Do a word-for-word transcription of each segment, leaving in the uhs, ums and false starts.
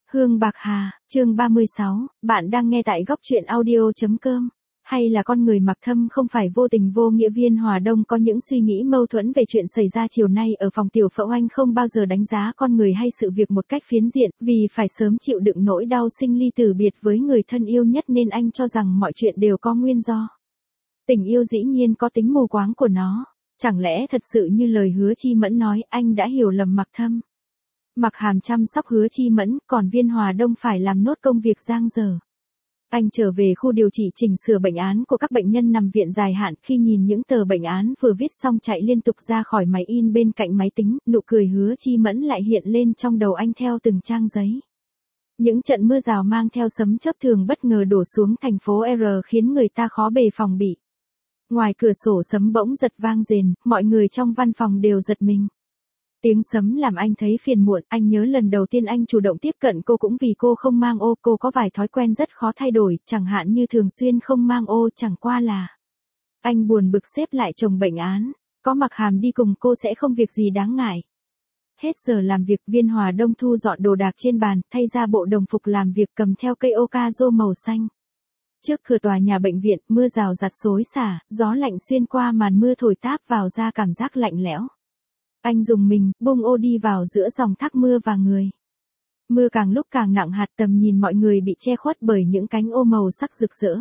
Hương Bạc Hà, chương ba mươi sáu, bạn đang nghe tại góc truyện audio.com. Hay là con người Mạc Thâm không phải vô tình vô nghĩa? Viên Hòa Đông có những suy nghĩ mâu thuẫn về chuyện xảy ra chiều nay ở phòng tiểu phẫu. Anh không bao giờ đánh giá con người hay sự việc một cách phiến diện, vì phải sớm chịu đựng nỗi đau sinh ly từ biệt với người thân yêu nhất nên anh cho rằng mọi chuyện đều có nguyên do. Tình yêu dĩ nhiên có tính mù quáng của nó. Chẳng lẽ thật sự như lời Hứa Chi Mẫn nói, anh đã hiểu lầm Mạc Thâm? Mạc Hàm chăm sóc Hứa Chi Mẫn, còn Viên Hòa Đông phải làm nốt công việc dang dở. Anh trở về khu điều trị chỉnh sửa bệnh án của các bệnh nhân nằm viện dài hạn. Khi nhìn những tờ bệnh án vừa viết xong chạy liên tục ra khỏi máy in bên cạnh máy tính, nụ cười Hứa Chi Mẫn lại hiện lên trong đầu anh theo từng trang giấy. Những trận mưa rào mang theo sấm chớp thường bất ngờ đổ xuống thành phố R khiến người ta khó bề phòng bị. Ngoài cửa sổ sấm bỗng giật vang rền, mọi người trong văn phòng đều giật mình. Tiếng sấm làm anh thấy phiền muộn, anh nhớ lần đầu tiên anh chủ động tiếp cận cô cũng vì cô không mang ô. Cô có vài thói quen rất khó thay đổi, chẳng hạn như thường xuyên không mang ô. Chẳng qua là anh buồn bực xếp lại chồng bệnh án, có Mạc Hàm đi cùng cô sẽ không việc gì đáng ngại. Hết giờ làm việc, Viên Hòa Đông thu dọn đồ đạc trên bàn, thay ra bộ đồng phục làm việc, cầm theo cây ô-ca-rô màu xanh. Trước cửa tòa nhà bệnh viện, mưa rào rạt xối xả, gió lạnh xuyên qua màn mưa thổi táp vào ra cảm giác lạnh lẽo. Anh dùng mình, bung ô đi vào giữa dòng thác mưa và người. Mưa càng lúc càng nặng hạt, tầm nhìn mọi người bị che khuất bởi những cánh ô màu sắc rực rỡ.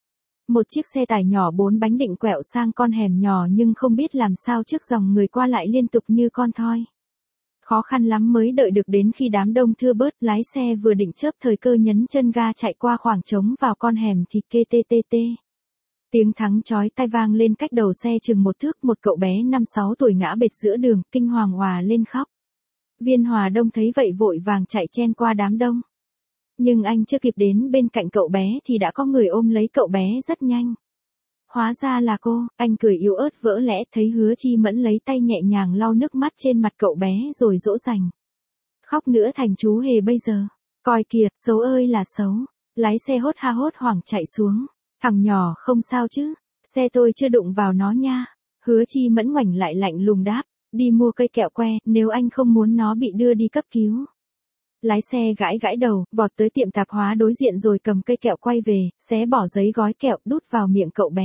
Một chiếc xe tải nhỏ bốn bánh định quẹo sang con hẻm nhỏ nhưng không biết làm sao trước dòng người qua lại liên tục như con thoi. Khó khăn lắm mới đợi được đến khi đám đông thưa bớt, lái xe vừa định chớp thời cơ nhấn chân ga chạy qua khoảng trống vào con hẻm thì kê tê tê tê. Tiếng thắng chói tai vang lên cách đầu xe chừng một thước, một cậu bé năm sáu tuổi ngã bệt giữa đường, kinh hoàng òa lên khóc. Viên Hòa Đông thấy vậy vội vàng chạy chen qua đám đông. Nhưng anh chưa kịp đến bên cạnh cậu bé thì đã có người ôm lấy cậu bé rất nhanh. Hóa ra là cô, anh cười yếu ớt vỡ lẽ, thấy Hứa Chi Mẫn lấy tay nhẹ nhàng lau nước mắt trên mặt cậu bé rồi dỗ dành. Khóc nữa thành chú hề bây giờ. Coi kìa, xấu ơi là xấu. Lái xe hốt ha hốt hoảng chạy xuống. Thằng nhỏ không sao chứ, xe tôi chưa đụng vào nó nha. Hứa Chi Mẫn ngoảnh lại lạnh lùng đáp, đi mua cây kẹo que, nếu anh không muốn nó bị đưa đi cấp cứu. Lái xe gãi gãi đầu, vọt tới tiệm tạp hóa đối diện rồi cầm cây kẹo quay về, xé bỏ giấy gói kẹo đút vào miệng cậu bé.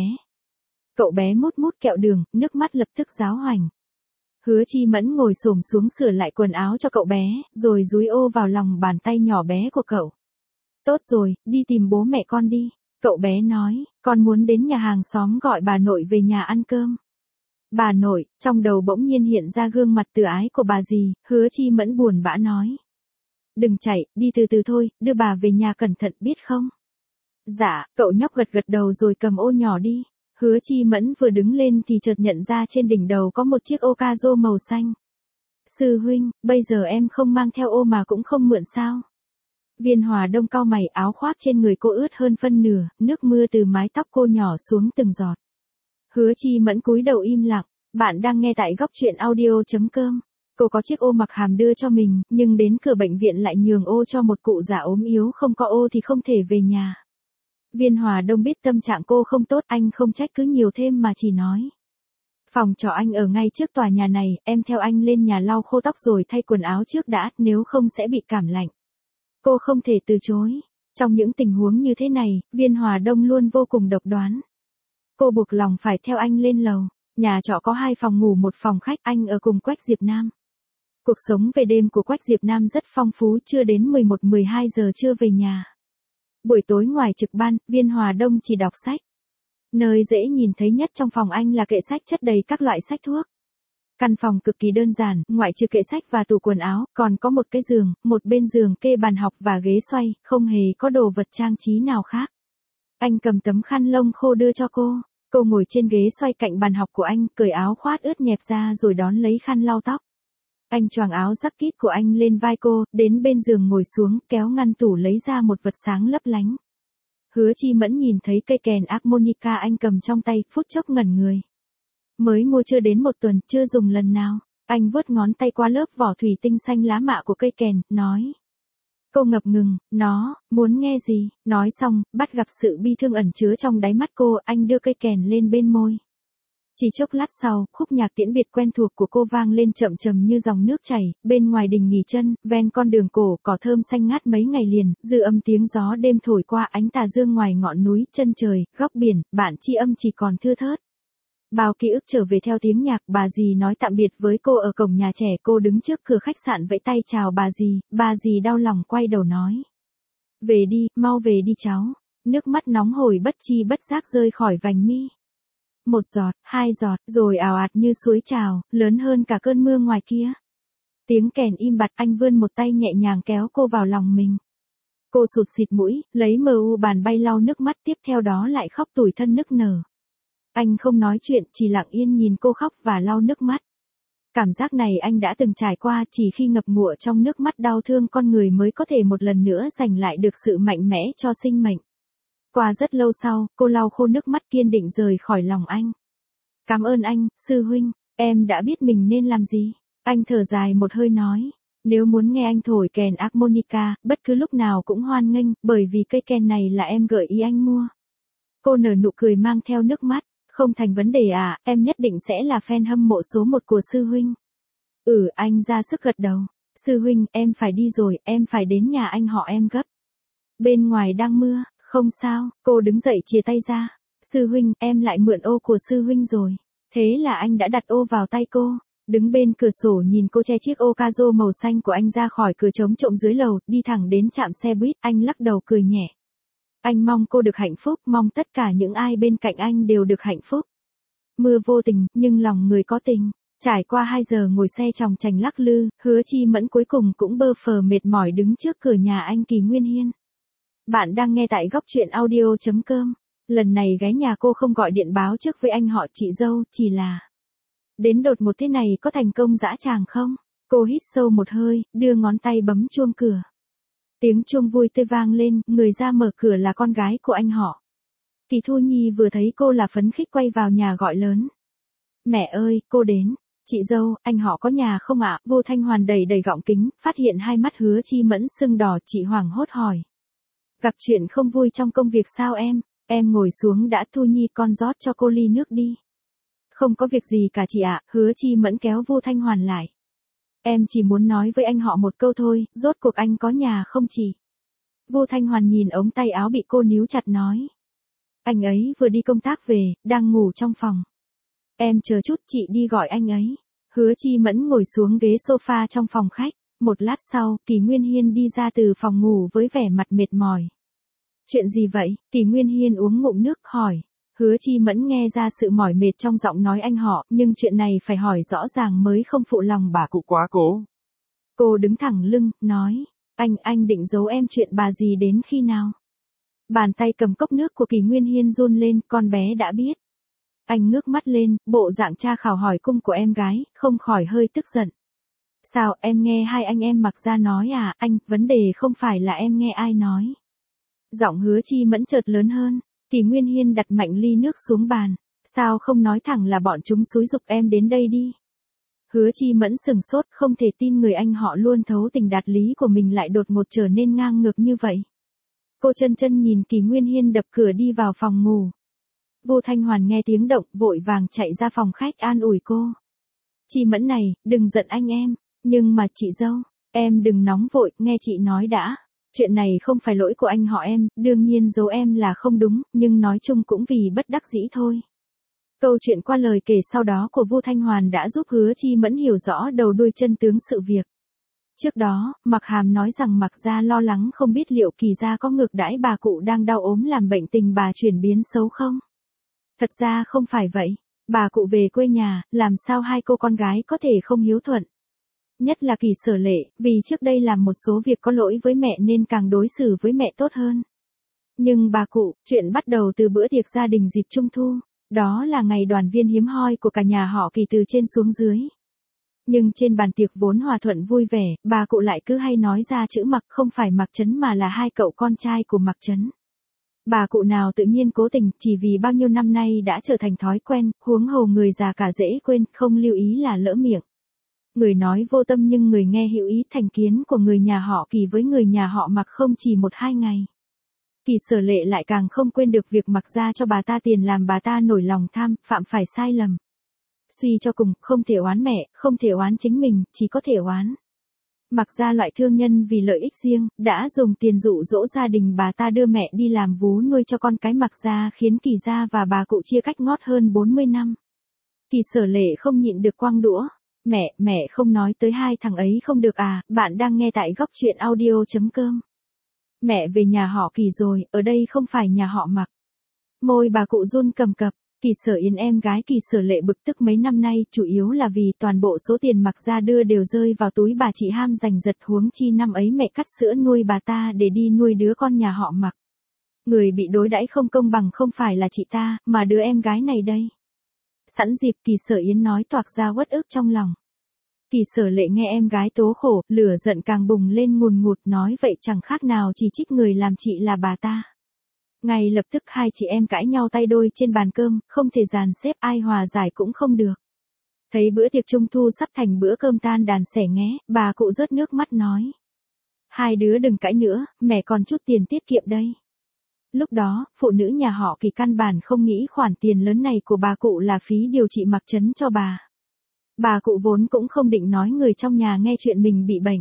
Cậu bé mút mút kẹo đường, nước mắt lập tức ráo hoành. Hứa Chi Mẫn ngồi xổm xuống sửa lại quần áo cho cậu bé, rồi dúi ô vào lòng bàn tay nhỏ bé của cậu. Tốt rồi, đi tìm bố mẹ con đi. Cậu bé nói, con muốn đến nhà hàng xóm gọi bà nội về nhà ăn cơm. Bà nội, trong đầu bỗng nhiên hiện ra gương mặt từ ái của bà dì. Hứa Chi Mẫn buồn bã nói. Đừng chạy, đi từ từ thôi, đưa bà về nhà cẩn thận biết không? Dạ, cậu nhóc gật gật đầu rồi cầm ô nhỏ đi. Hứa Chi Mẫn vừa đứng lên thì chợt nhận ra trên đỉnh đầu có một chiếc ô ca rô màu xanh. Sư huynh, bây giờ em không mang theo ô mà cũng không mượn sao? Viên Hòa Đông cau mày, áo khoác trên người cô ướt hơn phân nửa, nước mưa từ mái tóc cô nhỏ xuống từng giọt. Hứa Chi Mẫn cúi đầu im lặng, bạn đang nghe tại góc truyện audio.com. Cô có chiếc ô Mạc Hàm đưa cho mình, nhưng đến cửa bệnh viện lại nhường ô cho một cụ già ốm yếu, không có ô thì không thể về nhà. Viên Hòa Đông biết tâm trạng cô không tốt, anh không trách cứ nhiều thêm mà chỉ nói. Phòng trọ anh ở ngay trước tòa nhà này, em theo anh lên nhà lau khô tóc rồi thay quần áo trước đã, nếu không sẽ bị cảm lạnh. Cô không thể từ chối. Trong những tình huống như thế này, Viên Hòa Đông luôn vô cùng độc đoán. Cô buộc lòng phải theo anh lên lầu. Nhà trọ có hai phòng ngủ một phòng khách, anh ở cùng Quách Diệp Nam. Cuộc sống về đêm của Quách Diệp Nam rất phong phú, chưa đến mười một mười hai giờ chưa về nhà. Buổi tối ngoài trực ban, Viên Hòa Đông chỉ đọc sách. Nơi dễ nhìn thấy nhất trong phòng anh là kệ sách chất đầy các loại sách thuốc. Căn phòng cực kỳ đơn giản, ngoại trừ kệ sách và tủ quần áo, còn có một cái giường, một bên giường kê bàn học và ghế xoay, không hề có đồ vật trang trí nào khác. Anh cầm tấm khăn lông khô đưa cho cô. Cô ngồi trên ghế xoay cạnh bàn học của anh, cởi áo khoác ướt nhẹp ra rồi đón lấy khăn lau tóc. Anh choàng áo jacket của anh lên vai cô, đến bên giường ngồi xuống, kéo ngăn tủ lấy ra một vật sáng lấp lánh. Hứa Chi Mẫn nhìn thấy cây kèn harmonica anh cầm trong tay, phút chốc ngẩn người. Mới mua chưa đến một tuần, chưa dùng lần nào. Anh vuốt ngón tay qua lớp vỏ thủy tinh xanh lá mạ của cây kèn, nói. Cô ngập ngừng, nó, muốn nghe gì? Nói xong, bắt gặp sự bi thương ẩn chứa trong đáy mắt cô, anh đưa cây kèn lên bên môi. Chỉ chốc lát sau, khúc nhạc tiễn biệt quen thuộc của cô vang lên chậm chậm như dòng nước chảy, bên ngoài đình nghỉ chân, ven con đường cổ, cỏ thơm xanh ngát mấy ngày liền, dư âm tiếng gió đêm thổi qua ánh tà dương ngoài ngọn núi, chân trời, góc biển, bạn tri âm chỉ còn thưa thớt. Bao ký ức trở về theo tiếng nhạc, bà dì nói tạm biệt với cô ở cổng nhà trẻ, cô đứng trước cửa khách sạn vẫy tay chào bà dì, bà dì đau lòng quay đầu nói. Về đi, mau về đi cháu. Nước mắt nóng hổi bất chi bất giác rơi khỏi vành mi. Một giọt, hai giọt, rồi ào ạt như suối trào, lớn hơn cả cơn mưa ngoài kia. Tiếng kèn im bặt, anh vươn một tay nhẹ nhàng kéo cô vào lòng mình. Cô sụt xịt mũi, lấy mờ u bàn bay lau nước mắt, tiếp theo đó lại khóc tủi thân nức nở. Anh không nói chuyện, chỉ lặng yên nhìn cô khóc và lau nước mắt. Cảm giác này anh đã từng trải qua, chỉ khi ngập ngụa trong nước mắt đau thương con người mới có thể một lần nữa giành lại được sự mạnh mẽ cho sinh mệnh. Qua rất lâu sau, cô lau khô nước mắt kiên định rời khỏi lòng anh. Cảm ơn anh, sư huynh, em đã biết mình nên làm gì. Anh thở dài một hơi nói, nếu muốn nghe anh thổi kèn harmonica, bất cứ lúc nào cũng hoan nghênh, bởi vì cây kèn này là em gợi ý anh mua. Cô nở nụ cười mang theo nước mắt, không thành vấn đề à, em nhất định sẽ là fan hâm mộ số một của sư huynh. Ừ, anh ra sức gật đầu. Sư huynh, em phải đi rồi, em phải đến nhà anh họ em gấp. Bên ngoài đang mưa. Không sao, cô đứng dậy chia tay ra. Sư huynh, em lại mượn ô của sư huynh rồi. Thế là anh đã đặt ô vào tay cô. Đứng bên cửa sổ nhìn cô che chiếc ô cazo màu xanh của anh ra khỏi cửa trống trộm dưới lầu, đi thẳng đến trạm xe buýt, anh lắc đầu cười nhẹ. Anh mong cô được hạnh phúc, mong tất cả những ai bên cạnh anh đều được hạnh phúc. Mưa vô tình, nhưng lòng người có tình. Trải qua hai giờ ngồi xe chòng chành lắc lư, Hứa Chi Mẫn cuối cùng cũng bơ phờ mệt mỏi đứng trước cửa nhà anh Kỳ Nguyên Hiên. Bạn đang nghe tại góc truyện audio chấm com. Lần này gái nhà cô không gọi điện báo trước với anh họ chị dâu, chỉ là đến đột một thế này có thành công dã tràng không? Cô hít sâu một hơi, đưa ngón tay bấm chuông cửa. Tiếng chuông vui tươi vang lên, người ra mở cửa là con gái của anh họ. Kỳ Thu Nhi vừa thấy cô là phấn khích quay vào nhà gọi lớn. Mẹ ơi, cô đến. Chị dâu, anh họ có nhà không ạ? Vô Thanh Hoàn đầy đầy gọng kính, phát hiện hai mắt Hứa Chi Mẫn sưng đỏ, chị hoảng hốt hỏi. Gặp chuyện không vui trong công việc sao em? Em ngồi xuống đã, Thu Nhi con rót cho cô ly nước đi. Không có việc gì cả chị ạ, Hứa Chi Mẫn kéo Vô Thanh Hoàn lại. Em chỉ muốn nói với anh họ một câu thôi, rốt cuộc anh có nhà không chị? Vô Thanh Hoàn nhìn ống tay áo bị cô níu chặt nói. Anh ấy vừa đi công tác về, đang ngủ trong phòng. Em chờ chút chị đi gọi anh ấy. Hứa Chi Mẫn ngồi xuống ghế sofa trong phòng khách. Một lát sau, Kỳ Nguyên Hiên đi ra từ phòng ngủ với vẻ mặt mệt mỏi. Chuyện gì vậy? Kỳ Nguyên Hiên uống ngụm nước hỏi. Hứa Chi Mẫn nghe ra sự mỏi mệt trong giọng nói anh họ, nhưng chuyện này phải hỏi rõ ràng mới không phụ lòng bà cụ quá cố. Cô đứng thẳng lưng, nói. Anh, anh định giấu em chuyện bà gì đến khi nào? Bàn tay cầm cốc nước của Kỳ Nguyên Hiên run lên, con bé đã biết. Anh ngước mắt lên, bộ dạng tra khảo hỏi cung của em gái, không khỏi hơi tức giận. Sao, em nghe hai anh em Mặc Gia nói à, anh, vấn đề không phải là em nghe ai nói. Giọng Hứa Chi Mẫn chợt lớn hơn, Kỳ Nguyên Hiên đặt mạnh ly nước xuống bàn. Sao không nói thẳng là bọn chúng xúi giục em đến đây đi. Hứa Chi Mẫn sừng sốt, không thể tin người anh họ luôn thấu tình đạt lý của mình lại đột ngột trở nên ngang ngược như vậy. Cô chân chân nhìn Kỳ Nguyên Hiên đập cửa đi vào phòng ngủ. Vô Thanh Hoàn nghe tiếng động, vội vàng chạy ra phòng khách an ủi cô. Chi Mẫn này, đừng giận anh em, nhưng mà chị dâu, em đừng nóng vội, nghe chị nói đã. Chuyện này không phải lỗi của anh họ em, đương nhiên giấu em là không đúng, nhưng nói chung cũng vì bất đắc dĩ thôi. Câu chuyện qua lời kể sau đó của Vô Thanh Hoàn đã giúp Hứa Chi Mẫn hiểu rõ đầu đuôi chân tướng sự việc. Trước đó, Mặc Hàm nói rằng Mặc Gia lo lắng không biết liệu Kỳ gia có ngược đãi bà cụ đang đau ốm làm bệnh tình bà chuyển biến xấu không. Thật ra không phải vậy, bà cụ về quê nhà, làm sao hai cô con gái có thể không hiếu thuận. Nhất là Kỳ Sở Lệ, vì trước đây làm một số việc có lỗi với mẹ nên càng đối xử với mẹ tốt hơn. Nhưng bà cụ, chuyện bắt đầu từ bữa tiệc gia đình dịp Trung Thu, đó là ngày đoàn viên hiếm hoi của cả nhà họ Kỳ từ trên xuống dưới. Nhưng trên bàn tiệc vốn hòa thuận vui vẻ, bà cụ lại cứ hay nói ra chữ Mặc, không phải Mặc Trấn mà là hai cậu con trai của Mặc Trấn. Bà cụ nào tự nhiên cố tình, chỉ vì bao nhiêu năm nay đã trở thành thói quen, huống hồ người già cả dễ quên, không lưu ý là lỡ miệng. Người nói vô tâm nhưng người nghe hữu ý, thành kiến của người nhà họ Kỳ với người nhà họ Mặc không chỉ một hai ngày. Kỳ Sở Lệ lại càng không quên được việc Mặc ra cho bà ta tiền làm bà ta nổi lòng tham, phạm phải sai lầm. Suy cho cùng, không thể oán mẹ, không thể oán chính mình, chỉ có thể oán Mặc Gia loại thương nhân vì lợi ích riêng, đã dùng tiền dụ dỗ gia đình bà ta đưa mẹ đi làm vú nuôi cho con cái Mặc Gia, khiến Kỳ gia và bà cụ chia cách ngót hơn bốn mươi năm. Kỳ Sở Lệ không nhịn được quăng đũa. Mẹ, mẹ không nói tới hai thằng ấy không được à, bạn đang nghe tại góc truyện audio.com. Mẹ về nhà họ Kỳ rồi, ở đây không phải nhà họ Mặc. Môi bà cụ run cầm cập. Kỳ Sở Yến em gái Kỳ Sở Lệ bực tức mấy năm nay, chủ yếu là vì toàn bộ số tiền Mặc Gia đưa đều rơi vào túi bà chị ham giành giật, huống chi năm ấy mẹ cắt sữa nuôi bà ta để đi nuôi đứa con nhà họ Mặc. Người bị đối đãi không công bằng không phải là chị ta, mà đứa em gái này đây. Sẵn dịp Kỳ Sở Yến nói toạc ra uất ức trong lòng. Kỳ Sở Lệ nghe em gái tố khổ, lửa giận càng bùng lên ngùn ngụt, nói vậy chẳng khác nào chỉ trích người làm chị là bà ta. Ngay lập tức hai chị em cãi nhau tay đôi trên bàn cơm, không thể dàn xếp, ai hòa giải cũng không được. Thấy bữa tiệc trung thu sắp thành bữa cơm tan đàn xẻ nghé, bà cụ rớt nước mắt nói. Hai đứa đừng cãi nữa, mẹ còn chút tiền tiết kiệm đây. Lúc đó, phụ nữ nhà họ Kỳ căn bản không nghĩ khoản tiền lớn này của bà cụ là phí điều trị Mặc Trấn cho bà. Bà cụ vốn cũng không định nói người trong nhà nghe chuyện mình bị bệnh.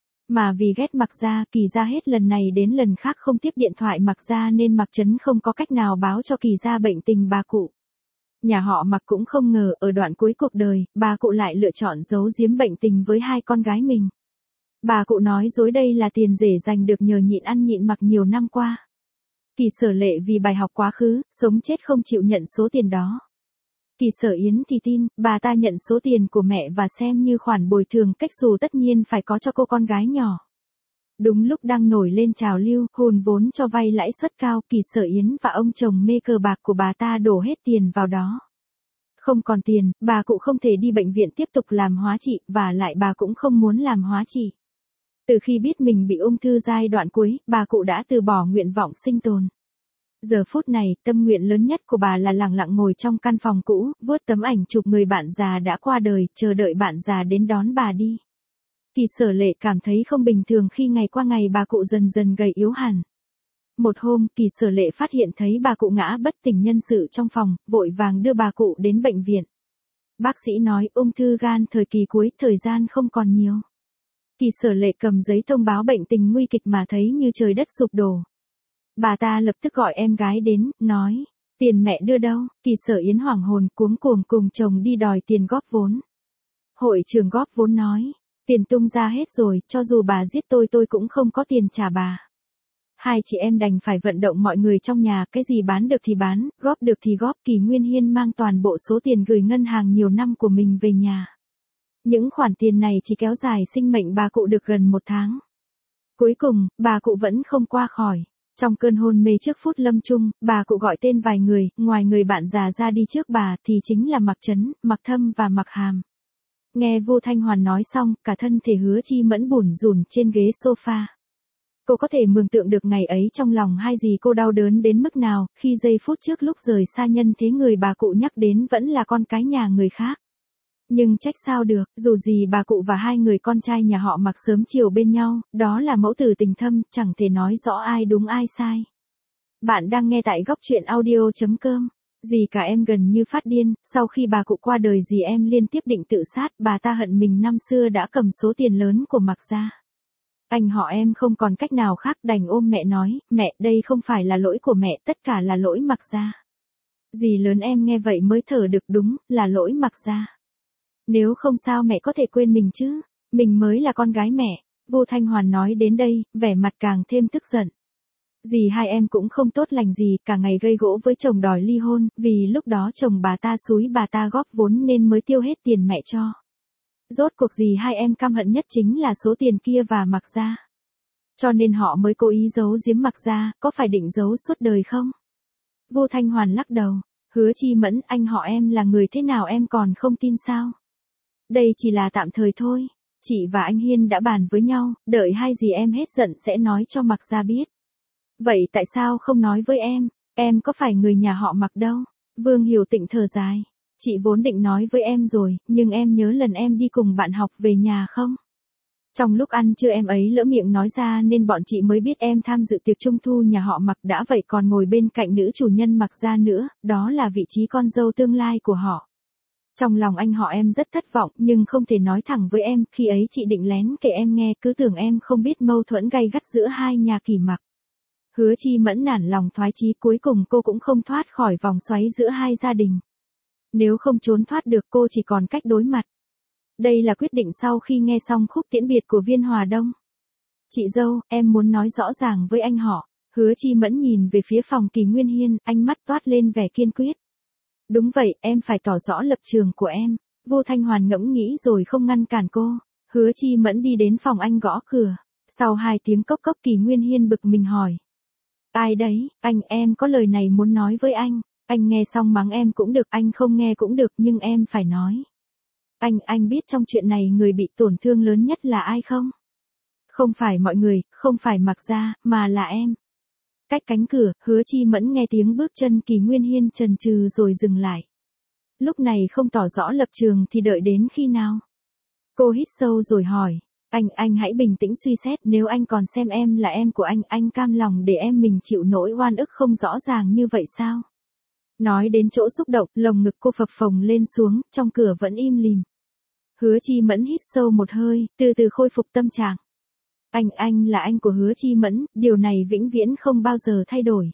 Mà vì ghét Mặc Gia, Kỳ gia hết lần này đến lần khác không tiếp điện thoại Mặc Gia nên Mặc Trấn không có cách nào báo cho Kỳ gia bệnh tình bà cụ. Nhà họ Mặc cũng không ngờ ở đoạn cuối cuộc đời, bà cụ lại lựa chọn giấu giếm bệnh tình với hai con gái mình. Bà cụ nói dối đây là tiền rể giành được nhờ nhịn ăn nhịn mặc nhiều năm qua. Kỳ Sở Lệ vì bài học quá khứ, sống chết không chịu nhận số tiền đó. Kỳ Sở Yến thì tin, bà ta nhận số tiền của mẹ và xem như khoản bồi thường cách xù tất nhiên phải có cho cô con gái nhỏ. Đúng lúc đang nổi lên trào lưu, hùn vốn cho vay lãi suất cao, Kỳ Sở Yến và ông chồng mê cờ bạc của bà ta đổ hết tiền vào đó. Không còn tiền, bà cụ không thể đi bệnh viện tiếp tục làm hóa trị, và lại bà cũng không muốn làm hóa trị. Từ khi biết mình bị ung thư giai đoạn cuối, bà cụ đã từ bỏ nguyện vọng sinh tồn. Giờ phút này, tâm nguyện lớn nhất của bà là lặng lặng ngồi trong căn phòng cũ, vuốt tấm ảnh chụp người bạn già đã qua đời, chờ đợi bạn già đến đón bà đi. Kỳ Sở Lệ cảm thấy không bình thường khi ngày qua ngày bà cụ dần dần gầy yếu hẳn. Một hôm, Kỳ Sở Lệ phát hiện thấy bà cụ ngã bất tỉnh nhân sự trong phòng, vội vàng đưa bà cụ đến bệnh viện. Bác sĩ nói ung thư gan thời kỳ cuối, thời gian không còn nhiều. Kỳ Sở Lệ cầm giấy thông báo bệnh tình nguy kịch mà thấy như trời đất sụp đổ. Bà ta lập tức gọi em gái đến, nói, tiền mẹ đưa đâu? Kỳ Sở Yến hoảng hồn cuống cuồng cùng chồng đi đòi tiền góp vốn. Hội trưởng góp vốn nói, tiền tung ra hết rồi, cho dù bà giết tôi tôi cũng không có tiền trả bà. Hai chị em đành phải vận động mọi người trong nhà, cái gì bán được thì bán, góp được thì góp. Kỳ Nguyên Hiên mang toàn bộ số tiền gửi ngân hàng nhiều năm của mình về nhà. Những khoản tiền này chỉ kéo dài sinh mệnh bà cụ được gần một tháng. Cuối cùng, bà cụ vẫn không qua khỏi. Trong cơn hôn mê trước phút lâm chung, bà cụ gọi tên vài người, ngoài người bạn già ra đi trước bà thì chính là Mặc Trấn, Mặc Thâm và Mặc Hàm. Nghe Vu Thanh Hoàn nói xong, cả thân thể Hứa Chi Mẫn bủn rủn trên ghế sofa. Cô có thể mường tượng được ngày ấy trong lòng hai dì cô đau đớn đến mức nào, khi giây phút trước lúc rời xa nhân thế người bà cụ nhắc đến vẫn là con cái nhà người khác. Nhưng trách sao được, dù gì bà cụ và hai người con trai nhà họ Mặc sớm chiều bên nhau, đó là mẫu tử tình thâm, chẳng thể nói rõ ai đúng ai sai. Bạn đang nghe tại góc truyện audio.com. Dì cả em gần như phát điên, sau khi bà cụ qua đời dì em liên tiếp định tự sát, bà ta hận mình năm xưa đã cầm số tiền lớn của Mặc gia. Anh họ em không còn cách nào khác đành ôm mẹ nói, mẹ đây không phải là lỗi của mẹ, tất cả là lỗi Mặc gia. Dì lớn em nghe vậy mới thở được, đúng, là lỗi Mặc gia. Nếu không sao mẹ có thể quên mình chứ, mình mới là con gái mẹ. Vu Thanh Hoàn nói đến đây, vẻ mặt càng thêm tức giận. Dì hai em cũng không tốt lành gì, cả ngày gây gỗ với chồng đòi ly hôn, vì lúc đó chồng bà ta xúi bà ta góp vốn nên mới tiêu hết tiền mẹ cho. Rốt cuộc dì hai em căm hận nhất chính là số tiền kia và Mặc gia. Cho nên họ mới cố ý giấu giếm Mặc gia, có phải định giấu suốt đời không? Vu Thanh Hoàn lắc đầu, Hứa Chi Mẫn, anh họ em là người thế nào em còn không tin sao? Đây chỉ là tạm thời thôi. Chị và anh Hiên đã bàn với nhau, đợi hai dì em hết giận sẽ nói cho Mặc gia biết. Vậy tại sao không nói với em? Em có phải người nhà họ Mặc đâu? Vương Hiểu Tịnh thở dài. Chị vốn định nói với em rồi, nhưng em nhớ lần em đi cùng bạn học về nhà không? Trong lúc ăn trưa em ấy lỡ miệng nói ra nên bọn chị mới biết em tham dự tiệc trung thu nhà họ Mặc, đã vậy còn ngồi bên cạnh nữ chủ nhân Mặc gia nữa, đó là vị trí con dâu tương lai của họ. Trong lòng anh họ em rất thất vọng nhưng không thể nói thẳng với em, khi ấy chị định lén kể em nghe, cứ tưởng em không biết mâu thuẫn gay gắt giữa hai nhà Kỳ Mặc. Hứa Chi Mẫn nản lòng thoái chí, cuối cùng cô cũng không thoát khỏi vòng xoáy giữa hai gia đình. Nếu không trốn thoát được cô chỉ còn cách đối mặt. Đây là quyết định sau khi nghe xong khúc tiễn biệt của Viên Hòa Đông. Chị dâu, em muốn nói rõ ràng với anh họ. Hứa Chi Mẫn nhìn về phía phòng Kỳ Nguyên Hiên, ánh mắt toát lên vẻ kiên quyết. Đúng vậy, em phải tỏ rõ lập trường của em. Vô Thanh Hoàn ngẫm nghĩ rồi không ngăn cản cô. Hứa Chi Mẫn đi đến phòng anh gõ cửa. Sau hai tiếng cốc cốc, Kỳ Nguyên Hiên bực mình hỏi. Ai đấy, anh, em có lời này muốn nói với anh. Anh nghe xong mắng em cũng được, anh không nghe cũng được, nhưng em phải nói. Anh, anh biết trong chuyện này người bị tổn thương lớn nhất là ai không? Không phải mọi người, không phải Mặc Gia, mà là em. Cách cánh cửa, Hứa Chi Mẫn nghe tiếng bước chân Kỳ Nguyên Hiên chần chừ rồi dừng lại. Lúc này không tỏ rõ lập trường thì đợi đến khi nào? Cô hít sâu rồi hỏi. Anh, anh hãy bình tĩnh suy xét, nếu anh còn xem em là em của anh, anh cam lòng để em mình chịu nỗi oan ức không rõ ràng như vậy sao? Nói đến chỗ xúc động, lồng ngực cô phập phồng lên xuống, trong cửa vẫn im lìm. Hứa Chi Mẫn hít sâu một hơi, từ từ khôi phục tâm trạng. Anh, anh là anh của Hứa Chi Mẫn, điều này vĩnh viễn không bao giờ thay đổi.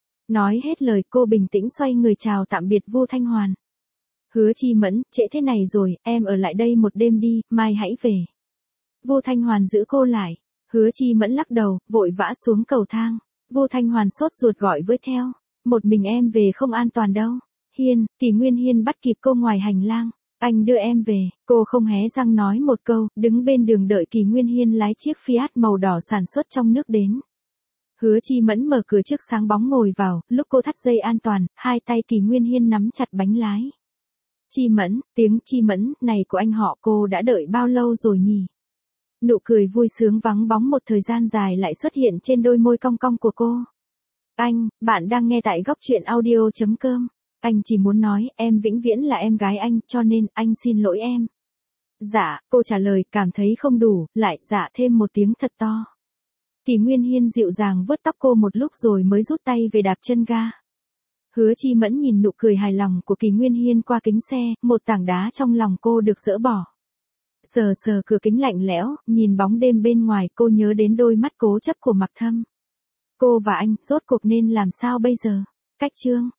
Nói hết lời cô bình tĩnh xoay người chào tạm biệt Vô Thanh Hoàn. Hứa Chi Mẫn, trễ thế này rồi, em ở lại đây một đêm đi, mai hãy về. Vô Thanh Hoàn giữ cô lại. Hứa Chi Mẫn lắc đầu, vội vã xuống cầu thang. Vô Thanh Hoàn sốt ruột gọi với theo. Một mình em về không an toàn đâu. Hiên, Kỳ Nguyên Hiên bắt kịp cô ngoài hành lang. Anh đưa em về. Cô không hé răng nói một câu, đứng bên đường đợi Kỳ Nguyên Hiên lái chiếc Fiat màu đỏ sản xuất trong nước đến. Hứa Chi Mẫn mở cửa trước sáng bóng ngồi vào, lúc cô thắt dây an toàn, hai tay Kỳ Nguyên Hiên nắm chặt bánh lái. Chi Mẫn, tiếng Chi Mẫn này của anh họ cô đã đợi bao lâu rồi nhỉ? Nụ cười vui sướng vắng bóng một thời gian dài lại xuất hiện trên đôi môi cong cong của cô. Anh, bạn đang nghe tại góc truyện audio chấm com. Anh chỉ muốn nói, em vĩnh viễn là em gái anh, cho nên, anh xin lỗi em. Dạ, cô trả lời, cảm thấy không đủ, lại dạ thêm một tiếng thật to. Kỳ Nguyên Hiên dịu dàng vuốt tóc cô một lúc rồi mới rút tay về đạp chân ga. Hứa Chi Mẫn nhìn nụ cười hài lòng của Kỳ Nguyên Hiên qua kính xe, một tảng đá trong lòng cô được dỡ bỏ. Sờ sờ cửa kính lạnh lẽo, nhìn bóng đêm bên ngoài, cô nhớ đến đôi mắt cố chấp của Mặc Thâm. Cô và anh, rốt cuộc nên làm sao bây giờ? Cách chương